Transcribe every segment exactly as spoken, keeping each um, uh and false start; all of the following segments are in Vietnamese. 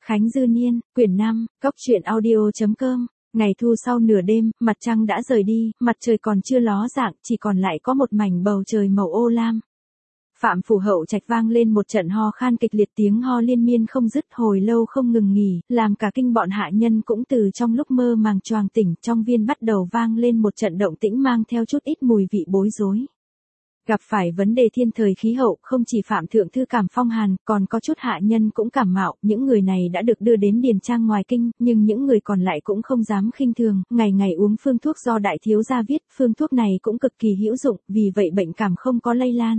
Khánh Dư Niên, quyển năm, góc truyện audio chấm com. Ngày thu sau nửa đêm, mặt trăng đã rời đi, mặt trời còn chưa ló dạng, chỉ còn lại có một mảnh bầu trời màu ô lam. Phạm Phủ Hậu Trạch vang lên một trận ho khan kịch liệt, tiếng ho liên miên không dứt hồi lâu không ngừng nghỉ, làm cả kinh bọn hạ nhân cũng từ trong lúc mơ màng choàng tỉnh. Trong viên bắt đầu vang lên một trận động tĩnh mang theo chút ít mùi vị bối rối. Gặp phải vấn đề thiên thời khí hậu, không chỉ Phạm Thượng Thư cảm phong hàn, còn có chút hạ nhân cũng cảm mạo. Những người này đã được đưa đến điền trang ngoài kinh, nhưng những người còn lại cũng không dám khinh thường, ngày ngày uống phương thuốc do đại thiếu gia viết. Phương thuốc này cũng cực kỳ hữu dụng, vì vậy bệnh cảm không có lây lan.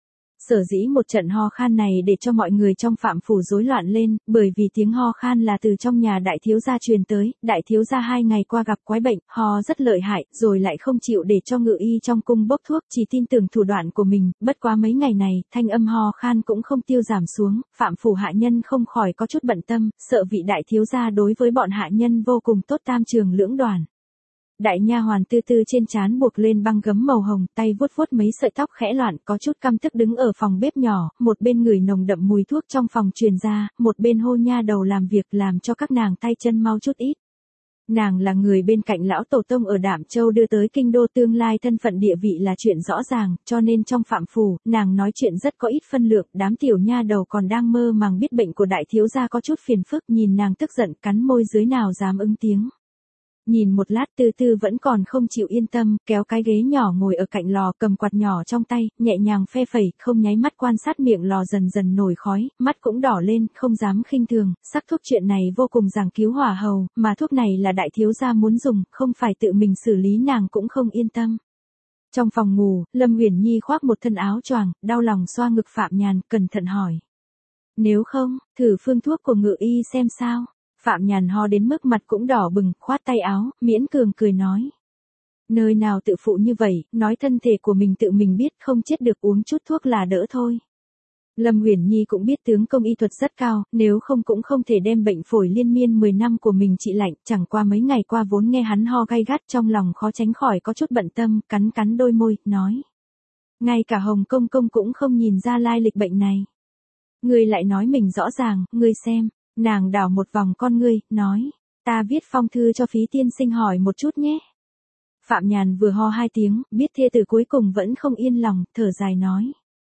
Sở dĩ một trận ho khan này để cho mọi người trong Phạm Phủ rối loạn lên, bởi vì tiếng ho khan là từ trong nhà đại thiếu gia truyền tới. Đại thiếu gia hai ngày qua gặp quái bệnh, ho rất lợi hại, rồi lại không chịu để cho ngự y trong cung bốc thuốc, chỉ tin tưởng thủ đoạn của mình. Bất quá mấy ngày này, thanh âm ho khan cũng không tiêu giảm xuống. Phạm Phủ hạ nhân không khỏi có chút bận tâm, sợ vị đại thiếu gia đối với bọn hạ nhân vô cùng tốt, tam trường lưỡng đoàn. Đại nha hoàn Tư Tư trên trán buộc lên băng gấm màu hồng, tay vuốt vuốt mấy sợi tóc khẽ loạn, có chút căm tức đứng ở phòng bếp nhỏ, một bên ngửi nồng đậm mùi thuốc trong phòng truyền ra, một bên hô nha đầu làm việc, làm cho các nàng tay chân mau chút ít. Nàng là người bên cạnh lão tổ tông ở Đạm Châu đưa tới kinh đô, tương lai thân phận địa vị là chuyện rõ ràng, cho nên trong Phạm Phủ, nàng nói chuyện rất có ít phân lượng. Đám tiểu nha đầu còn đang mơ màng biết bệnh của đại thiếu gia có chút phiền phức, nhìn nàng tức giận cắn môi dưới, nào dám ứng tiếng. Nhìn một lát Tư Tư vẫn còn không chịu yên tâm, kéo cái ghế nhỏ ngồi ở cạnh lò, cầm quạt nhỏ trong tay, nhẹ nhàng phe phẩy, không nháy mắt quan sát miệng lò dần dần nổi khói, mắt cũng đỏ lên, không dám khinh thường. Sắc thuốc chuyện này vô cùng giảng cứu hỏa hầu, mà thuốc này là đại thiếu gia muốn dùng, không phải tự mình xử lý, nàng cũng không yên tâm. Trong phòng ngủ, Lâm Uyển Nhi khoác một thân áo choàng, đau lòng xoa ngực Phạm Nhàn, cẩn thận hỏi: nếu không, thử phương thuốc của ngự y xem sao? Phạm Nhàn ho đến mức mặt cũng đỏ bừng, khoát tay áo, miễn cường cười nói: nơi nào tự phụ như vậy, nói thân thể của mình tự mình biết, không chết được, uống chút thuốc là đỡ thôi. Lâm Uyển Nhi cũng biết tướng công y thuật rất cao, nếu không cũng không thể đem bệnh phổi liên miên mười năm của mình trị lạnh. Chẳng qua mấy ngày qua vốn nghe hắn ho gay gắt, trong lòng khó tránh khỏi có chút bận tâm, cắn cắn đôi môi, nói: ngay cả Hồng công công cũng không nhìn ra lai lịch bệnh này. Ngươi lại nói mình rõ ràng, ngươi xem. Nàng đảo một vòng con ngươi, nói: ta viết phong thư cho Phí tiên sinh hỏi một chút nhé. Phạm Nhàn vừa ho hai tiếng, biết thê tử cuối cùng vẫn không yên lòng, thở dài nói: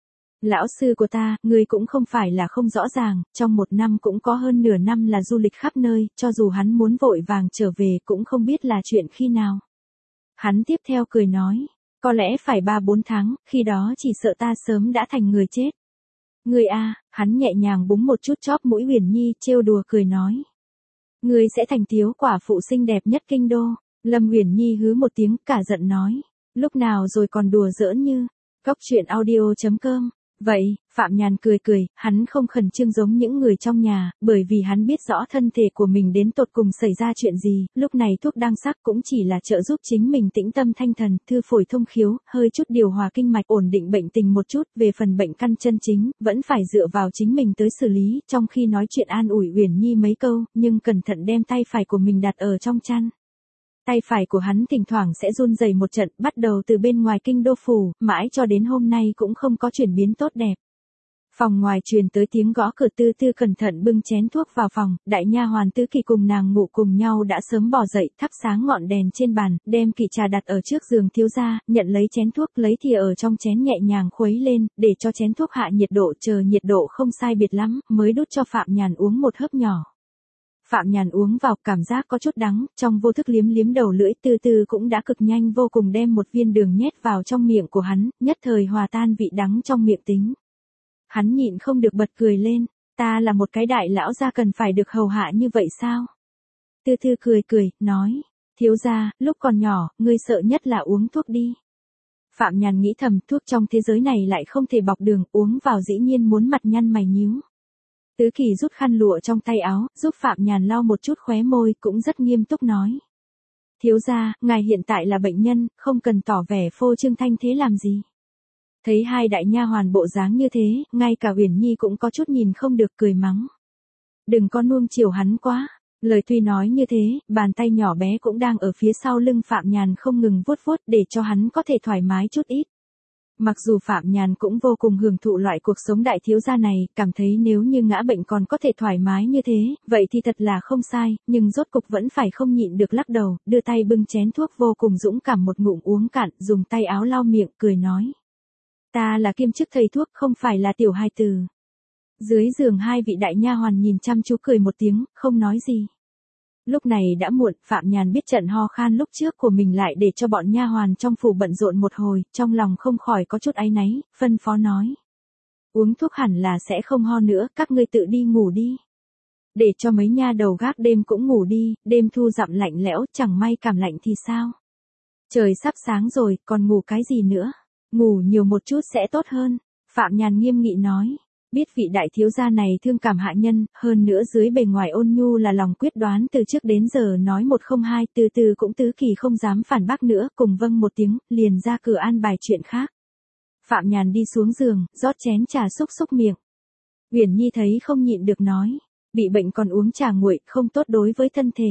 lão sư của ta, ngươi cũng không phải là không rõ ràng, trong một năm cũng có hơn nửa năm là du lịch khắp nơi, cho dù hắn muốn vội vàng trở về cũng không biết là chuyện khi nào. Hắn tiếp theo cười nói: có lẽ phải ba bốn tháng, khi đó chỉ sợ ta sớm đã thành người chết. Ngươi a, à, hắn nhẹ nhàng búng một chút chóp mũi Uyển Nhi, trêu đùa cười nói: ngươi sẽ thành thiếu quả phụ xinh đẹp nhất kinh đô. Lâm Uyển Nhi hứ một tiếng, cả giận nói: lúc nào rồi còn đùa giỡn như. Góc truyện audio chấm com. Vậy, Phạm Nhàn cười cười, hắn không khẩn trương giống những người trong nhà, bởi vì hắn biết rõ thân thể của mình đến tột cùng xảy ra chuyện gì. Lúc này thuốc đang sắc cũng chỉ là trợ giúp chính mình tĩnh tâm thanh thần, thư phổi thông khiếu, hơi chút điều hòa kinh mạch, ổn định bệnh tình một chút. Về phần bệnh căn chân chính, vẫn phải dựa vào chính mình tới xử lý. Trong khi nói chuyện an ủi Uyển Nhi mấy câu, nhưng cẩn thận đem tay phải của mình đặt ở trong chăn. Tay phải của hắn thỉnh thoảng sẽ run rẩy một trận, bắt đầu từ bên ngoài kinh đô phủ, mãi cho đến hôm nay cũng không có chuyển biến tốt đẹp. Phòng ngoài truyền tới tiếng gõ cửa, Tư Tư cẩn thận bưng chén thuốc vào phòng, đại nha hoàn Tứ Kỳ cùng nàng ngủ cùng nhau đã sớm bò dậy, thắp sáng ngọn đèn trên bàn, đem kỵ trà đặt ở trước giường thiếu gia, nhận lấy chén thuốc, lấy thìa ở trong chén nhẹ nhàng khuấy lên, để cho chén thuốc hạ nhiệt độ, chờ nhiệt độ không sai biệt lắm, mới đút cho Phạm Nhàn uống một hớp nhỏ. Phạm Nhàn uống vào, cảm giác có chút đắng, trong vô thức liếm liếm đầu lưỡi. Tư Tư cũng đã cực nhanh vô cùng đem một viên đường nhét vào trong miệng của hắn, nhất thời hòa tan vị đắng trong miệng tính. Hắn nhịn không được bật cười lên: ta là một cái đại lão gia cần phải được hầu hạ như vậy sao? Tư Tư cười cười, nói: thiếu gia, lúc còn nhỏ, ngươi sợ nhất là uống thuốc đi. Phạm Nhàn nghĩ thầm, thuốc trong thế giới này lại không thể bọc đường, uống vào dĩ nhiên muốn mặt nhăn mày nhíu. Tứ Kỳ rút khăn lụa trong tay áo, giúp Phạm Nhàn lau một chút khóe môi, cũng rất nghiêm túc nói: thiếu gia, ngài hiện tại là bệnh nhân, không cần tỏ vẻ phô trương thanh thế làm gì. Thấy hai đại nha hoàn bộ dáng như thế, ngay cả Uyển Nhi cũng có chút nhìn không được, cười mắng: đừng có nuông chiều hắn quá. Lời tuy nói như thế, bàn tay nhỏ bé cũng đang ở phía sau lưng Phạm Nhàn không ngừng vuốt vuốt, để cho hắn có thể thoải mái chút ít. Mặc dù Phạm Nhàn cũng vô cùng hưởng thụ loại cuộc sống đại thiếu gia này, cảm thấy nếu như ngã bệnh còn có thể thoải mái như thế, vậy thì thật là không sai, nhưng rốt cục vẫn phải không nhịn được lắc đầu, đưa tay bưng chén thuốc vô cùng dũng cảm một ngụm uống cạn, dùng tay áo lau miệng, cười nói. Ta là kiêm chức thầy thuốc, không phải là tiểu hài tử. Dưới giường hai vị đại nha hoàn nhìn chăm chú cười một tiếng, không nói gì. Lúc này đã muộn, Phạm Nhàn biết trận ho khan lúc trước của mình lại để cho bọn nha hoàn trong phủ bận rộn một hồi, trong lòng không khỏi có chút áy náy, phân phó nói. Uống thuốc hẳn là sẽ không ho nữa, các ngươi tự đi ngủ đi. Để cho mấy nha đầu gác đêm cũng ngủ đi, đêm thu dặm lạnh lẽo, chẳng may cảm lạnh thì sao? Trời sắp sáng rồi, còn ngủ cái gì nữa? Ngủ nhiều một chút sẽ tốt hơn, Phạm Nhàn nghiêm nghị nói. Biết vị đại thiếu gia này thương cảm hạ nhân, hơn nữa dưới bề ngoài ôn nhu là lòng quyết đoán từ trước đến giờ nói một không hai, từ từ cũng tứ kỳ không dám phản bác nữa, cùng vâng một tiếng, liền ra cửa an bài chuyện khác. Phạm Nhàn đi xuống giường, rót chén trà xúc xúc miệng. Uyển Nhi thấy không nhịn được nói, bị bệnh còn uống trà nguội, không tốt đối với thân thể.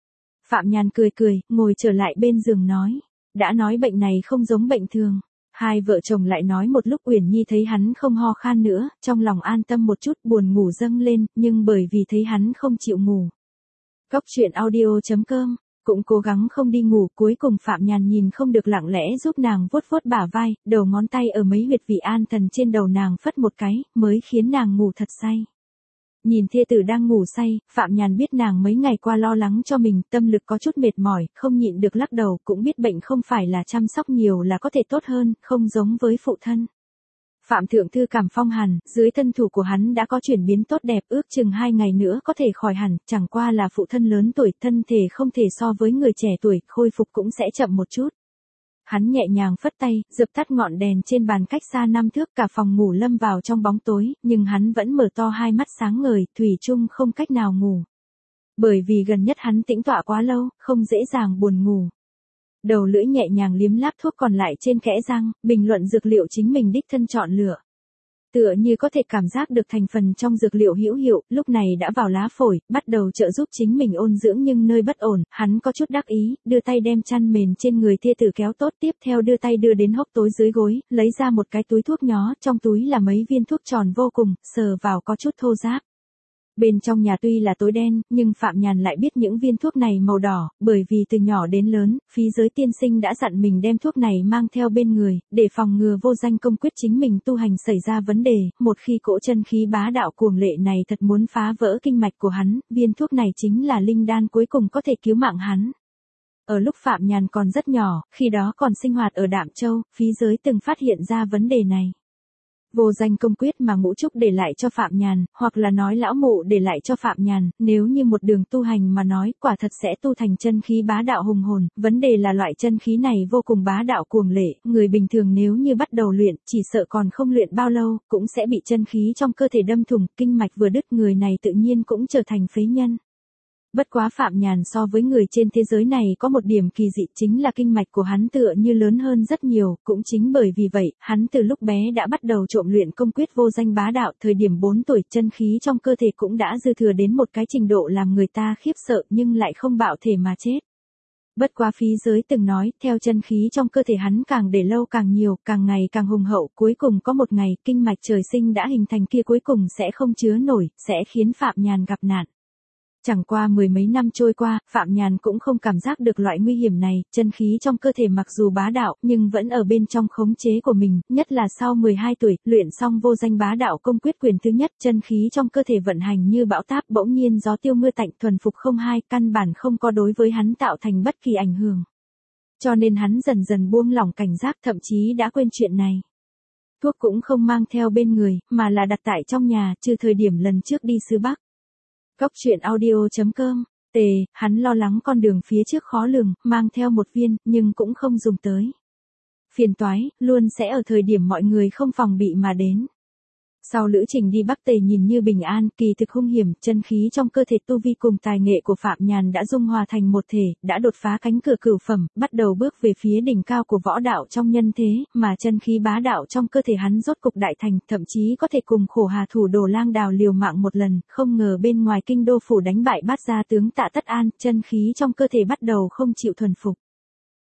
Phạm Nhàn cười cười, ngồi trở lại bên giường nói, đã nói bệnh này không giống bệnh thường. Hai vợ chồng lại nói một lúc, Uyển Nhi thấy hắn không ho khan nữa, trong lòng an tâm một chút, buồn ngủ dâng lên, nhưng bởi vì thấy hắn không chịu ngủ. Cóc truyện audio chấm com, cũng cố gắng không đi ngủ, cuối cùng Phạm Nhàn nhìn không được lặng lẽ giúp nàng vuốt vuốt bả vai, đầu ngón tay ở mấy huyệt vị an thần trên đầu nàng phất một cái, mới khiến nàng ngủ thật say. Nhìn thê tử đang ngủ say, Phạm Nhàn biết nàng mấy ngày qua lo lắng cho mình, tâm lực có chút mệt mỏi, không nhịn được lắc đầu, cũng biết bệnh không phải là chăm sóc nhiều là có thể tốt hơn, không giống với phụ thân. Phạm Thượng Thư cảm phong hàn, dưới thân thủ của hắn đã có chuyển biến tốt đẹp, ước chừng hai ngày nữa có thể khỏi hẳn, chẳng qua là phụ thân lớn tuổi, thân thể không thể so với người trẻ tuổi, khôi phục cũng sẽ chậm một chút. Hắn nhẹ nhàng phất tay, dập tắt ngọn đèn trên bàn cách xa năm thước, cả phòng ngủ lâm vào trong bóng tối, nhưng hắn vẫn mở to hai mắt sáng ngời, thủy chung không cách nào ngủ. Bởi vì gần nhất hắn tĩnh tọa quá lâu, không dễ dàng buồn ngủ. Đầu lưỡi nhẹ nhàng liếm láp thuốc còn lại trên kẽ răng, bình luận dược liệu chính mình đích thân chọn lựa. Tựa như có thể cảm giác được thành phần trong dược liệu hữu hiệu, lúc này đã vào lá phổi, bắt đầu trợ giúp chính mình ôn dưỡng, nhưng nơi bất ổn, hắn có chút đắc ý, đưa tay đem chăn mền trên người thê tử kéo tốt, tiếp theo đưa tay đưa đến hốc tối dưới gối, lấy ra một cái túi thuốc nhỏ, trong túi là mấy viên thuốc tròn vô cùng, sờ vào có chút thô ráp. Bên trong nhà tuy là tối đen, nhưng Phạm Nhàn lại biết những viên thuốc này màu đỏ, bởi vì từ nhỏ đến lớn, Phí Giới tiên sinh đã dặn mình đem thuốc này mang theo bên người, để phòng ngừa vô danh công quyết chính mình tu hành xảy ra vấn đề, một khi cỗ chân khí bá đạo cuồng lệ này thật muốn phá vỡ kinh mạch của hắn, viên thuốc này chính là linh đan cuối cùng có thể cứu mạng hắn. Ở lúc Phạm Nhàn còn rất nhỏ, khi đó còn sinh hoạt ở Đạm Châu, Phí Giới từng phát hiện ra vấn đề này. Vô danh công quyết mà Ngũ Trúc để lại cho Phạm Nhàn, hoặc là nói lão mụ để lại cho Phạm Nhàn, nếu như một đường tu hành mà nói, quả thật sẽ tu thành chân khí bá đạo hùng hồn, vấn đề là loại chân khí này vô cùng bá đạo cuồng lệ, người bình thường nếu như bắt đầu luyện, chỉ sợ còn không luyện bao lâu, cũng sẽ bị chân khí trong cơ thể đâm thủng, kinh mạch vừa đứt, người này tự nhiên cũng trở thành phế nhân. Bất quá Phạm Nhàn so với người trên thế giới này có một điểm kỳ dị, chính là kinh mạch của hắn tựa như lớn hơn rất nhiều, cũng chính bởi vì vậy, hắn từ lúc bé đã bắt đầu trộm luyện công quyết vô danh bá đạo, thời điểm bốn tuổi, chân khí trong cơ thể cũng đã dư thừa đến một cái trình độ làm người ta khiếp sợ, nhưng lại không bạo thể mà chết. Bất quá Phí Giới từng nói, theo chân khí trong cơ thể hắn càng để lâu càng nhiều, càng ngày càng hùng hậu, cuối cùng có một ngày, kinh mạch trời sinh đã hình thành kia cuối cùng sẽ không chứa nổi, sẽ khiến Phạm Nhàn gặp nạn. Chẳng qua mười mấy năm trôi qua, Phạm Nhàn cũng không cảm giác được loại nguy hiểm này, chân khí trong cơ thể mặc dù bá đạo, nhưng vẫn ở bên trong khống chế của mình, nhất là sau mười hai tuổi, luyện xong vô danh bá đạo công quyết quyền thứ nhất, chân khí trong cơ thể vận hành như bão táp, bỗng nhiên gió tiêu mưa tạnh, thuần phục không hai, căn bản không có đối với hắn tạo thành bất kỳ ảnh hưởng. Cho nên hắn dần dần buông lỏng cảnh giác, thậm chí đã quên chuyện này. Thuốc cũng không mang theo bên người, mà là đặt tại trong nhà, trừ thời điểm lần trước đi xứ Bắc. Cóc truyện audio chấm com, tề, hắn lo lắng con đường phía trước khó lường, mang theo một viên, nhưng cũng không dùng tới. Phiền toái, luôn sẽ ở thời điểm mọi người không phòng bị mà đến. Sau lữ trình đi Bắc Tề nhìn như bình an, kỳ thực hung hiểm, chân khí trong cơ thể tu vi cùng tài nghệ của Phạm Nhàn đã dung hòa thành một thể, đã đột phá cánh cửa cửu phẩm, bắt đầu bước về phía đỉnh cao của võ đạo trong nhân thế, mà chân khí bá đạo trong cơ thể hắn rốt cục đại thành, thậm chí có thể cùng Khổ Hà thủ Đồ Lang Đào liều mạng một lần, không ngờ bên ngoài kinh đô phủ đánh bại Bát gia tướng Tạ Tất An, chân khí trong cơ thể bắt đầu không chịu thuần phục.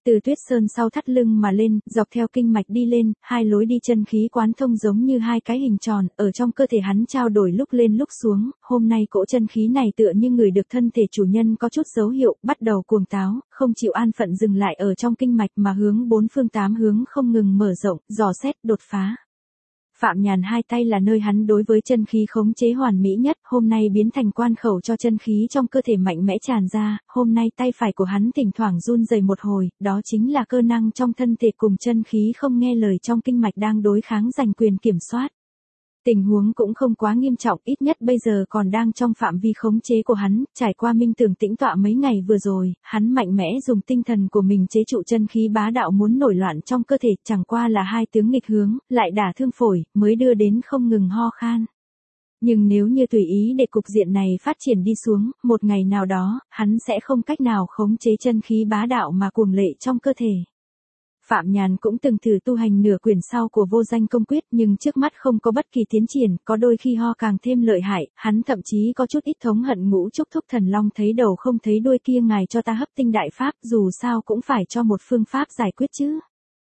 Từ Tuyết Sơn sau thắt lưng mà lên, dọc theo kinh mạch đi lên, hai lối đi chân khí quán thông giống như hai cái hình tròn, ở trong cơ thể hắn trao đổi lúc lên lúc xuống, hôm nay cỗ chân khí này tựa như người được thân thể chủ nhân có chút dấu hiệu, bắt đầu cuồng táo, không chịu an phận dừng lại ở trong kinh mạch mà hướng bốn phương tám hướng không ngừng mở rộng, dò xét, đột phá. Phạm Nhàn hai tay là nơi hắn đối với chân khí khống chế hoàn mỹ nhất, hôm nay biến thành quan khẩu cho chân khí trong cơ thể mạnh mẽ tràn ra, hôm nay tay phải của hắn thỉnh thoảng run rẩy một hồi, đó chính là cơ năng trong thân thể cùng chân khí không nghe lời trong kinh mạch đang đối kháng giành quyền kiểm soát. Tình huống cũng không quá nghiêm trọng, ít nhất bây giờ còn đang trong phạm vi khống chế của hắn, trải qua minh tưởng tĩnh tọa mấy ngày vừa rồi, hắn mạnh mẽ dùng tinh thần của mình chế trụ chân khí bá đạo muốn nổi loạn trong cơ thể, chẳng qua là hai tướng nghịch hướng, lại đả thương phổi, mới đưa đến không ngừng ho khan. Nhưng nếu như tùy ý để cục diện này phát triển đi xuống, một ngày nào đó, hắn sẽ không cách nào khống chế chân khí bá đạo mà cuồng lệ trong cơ thể. Phạm Nhàn cũng từng thử tu hành nửa quyển sau của vô danh công quyết nhưng trước mắt không có bất kỳ tiến triển, có đôi khi ho càng thêm lợi hại, hắn thậm chí có chút ít thống hận Ngũ Trúc Thúc Thần Long thấy đầu không thấy đuôi kia, ngài cho ta hấp tinh đại pháp, dù sao cũng phải cho một phương pháp giải quyết chứ.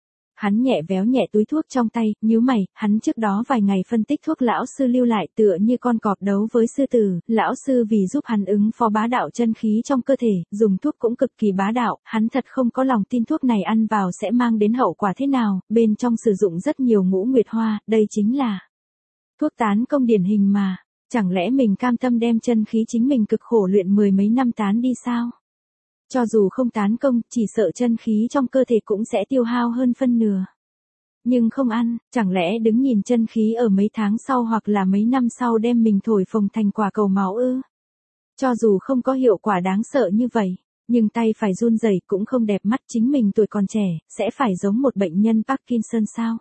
Hắn nhẹ véo nhẹ túi thuốc trong tay, nhíu mày, hắn trước đó vài ngày phân tích thuốc lão sư lưu lại tựa như con cọp đấu với sư tử, lão sư vì giúp hắn ứng phó bá đạo chân khí trong cơ thể, dùng thuốc cũng cực kỳ bá đạo, hắn thật không có lòng tin thuốc này ăn vào sẽ mang đến hậu quả thế nào, bên trong sử dụng rất nhiều ngũ nguyệt hoa, đây chính là thuốc tán công điển hình mà, chẳng lẽ mình cam tâm đem chân khí chính mình cực khổ luyện mười mấy năm tán đi sao? Cho dù không tán công, chỉ sợ chân khí trong cơ thể cũng sẽ tiêu hao hơn phân nửa. Nhưng không ăn, chẳng lẽ đứng nhìn chân khí ở mấy tháng sau hoặc là mấy năm sau đem mình thổi phồng thành quả cầu máu ư? Cho dù không có hiệu quả đáng sợ như vậy, nhưng tay phải run rẩy cũng không đẹp mắt, chính mình tuổi còn trẻ, sẽ phải giống một bệnh nhân Parkinson sao?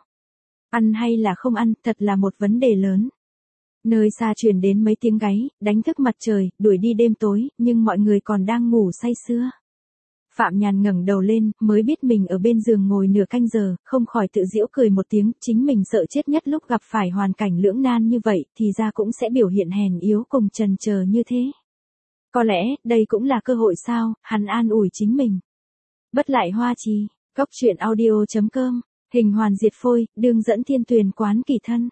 Ăn hay là không ăn, thật là một vấn đề lớn. Nơi xa truyền đến mấy tiếng gáy, đánh thức mặt trời, đuổi đi đêm tối, nhưng mọi người còn đang ngủ say sưa. Phạm Nhàn ngẩng đầu lên, mới biết mình ở bên giường ngồi nửa canh giờ, không khỏi tự giễu cười một tiếng, chính mình sợ chết nhất lúc gặp phải hoàn cảnh lưỡng nan như vậy, thì ra cũng sẽ biểu hiện hèn yếu cùng chần chờ như thế. Có lẽ, đây cũng là cơ hội sao, hắn an ủi chính mình. Bất lại hoa trì, góc truyện audio chấm com, hình hoàn diệt phôi, đường dẫn thiên tuyền quán kỳ thân.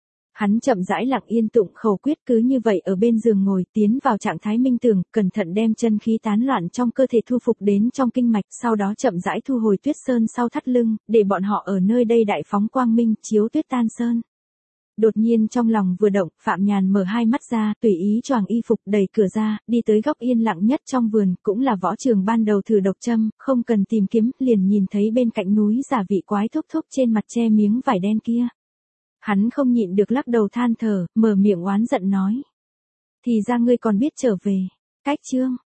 Hắn chậm rãi lặng yên tụng khẩu quyết, cứ như vậy ở bên giường ngồi, tiến vào trạng thái minh tưởng, cẩn thận đem chân khí tán loạn trong cơ thể thu phục đến trong kinh mạch, sau đó chậm rãi thu hồi Tuyết Sơn sau thắt lưng, để bọn họ ở nơi đây đại phóng quang minh, chiếu tuyết tan sơn. Đột nhiên trong lòng vừa động, Phạm Nhàn mở hai mắt ra, tùy ý choàng y phục, đẩy cửa ra, đi tới góc yên lặng nhất trong vườn, cũng là võ trường ban đầu thử độc châm, không cần tìm kiếm, liền nhìn thấy bên cạnh núi giả vị quái thúc thúc trên mặt che miếng vải đen kia. Hắn không nhịn được lắc đầu than thở, mở miệng oán giận nói. Thì ra ngươi còn biết trở về. Cách chương.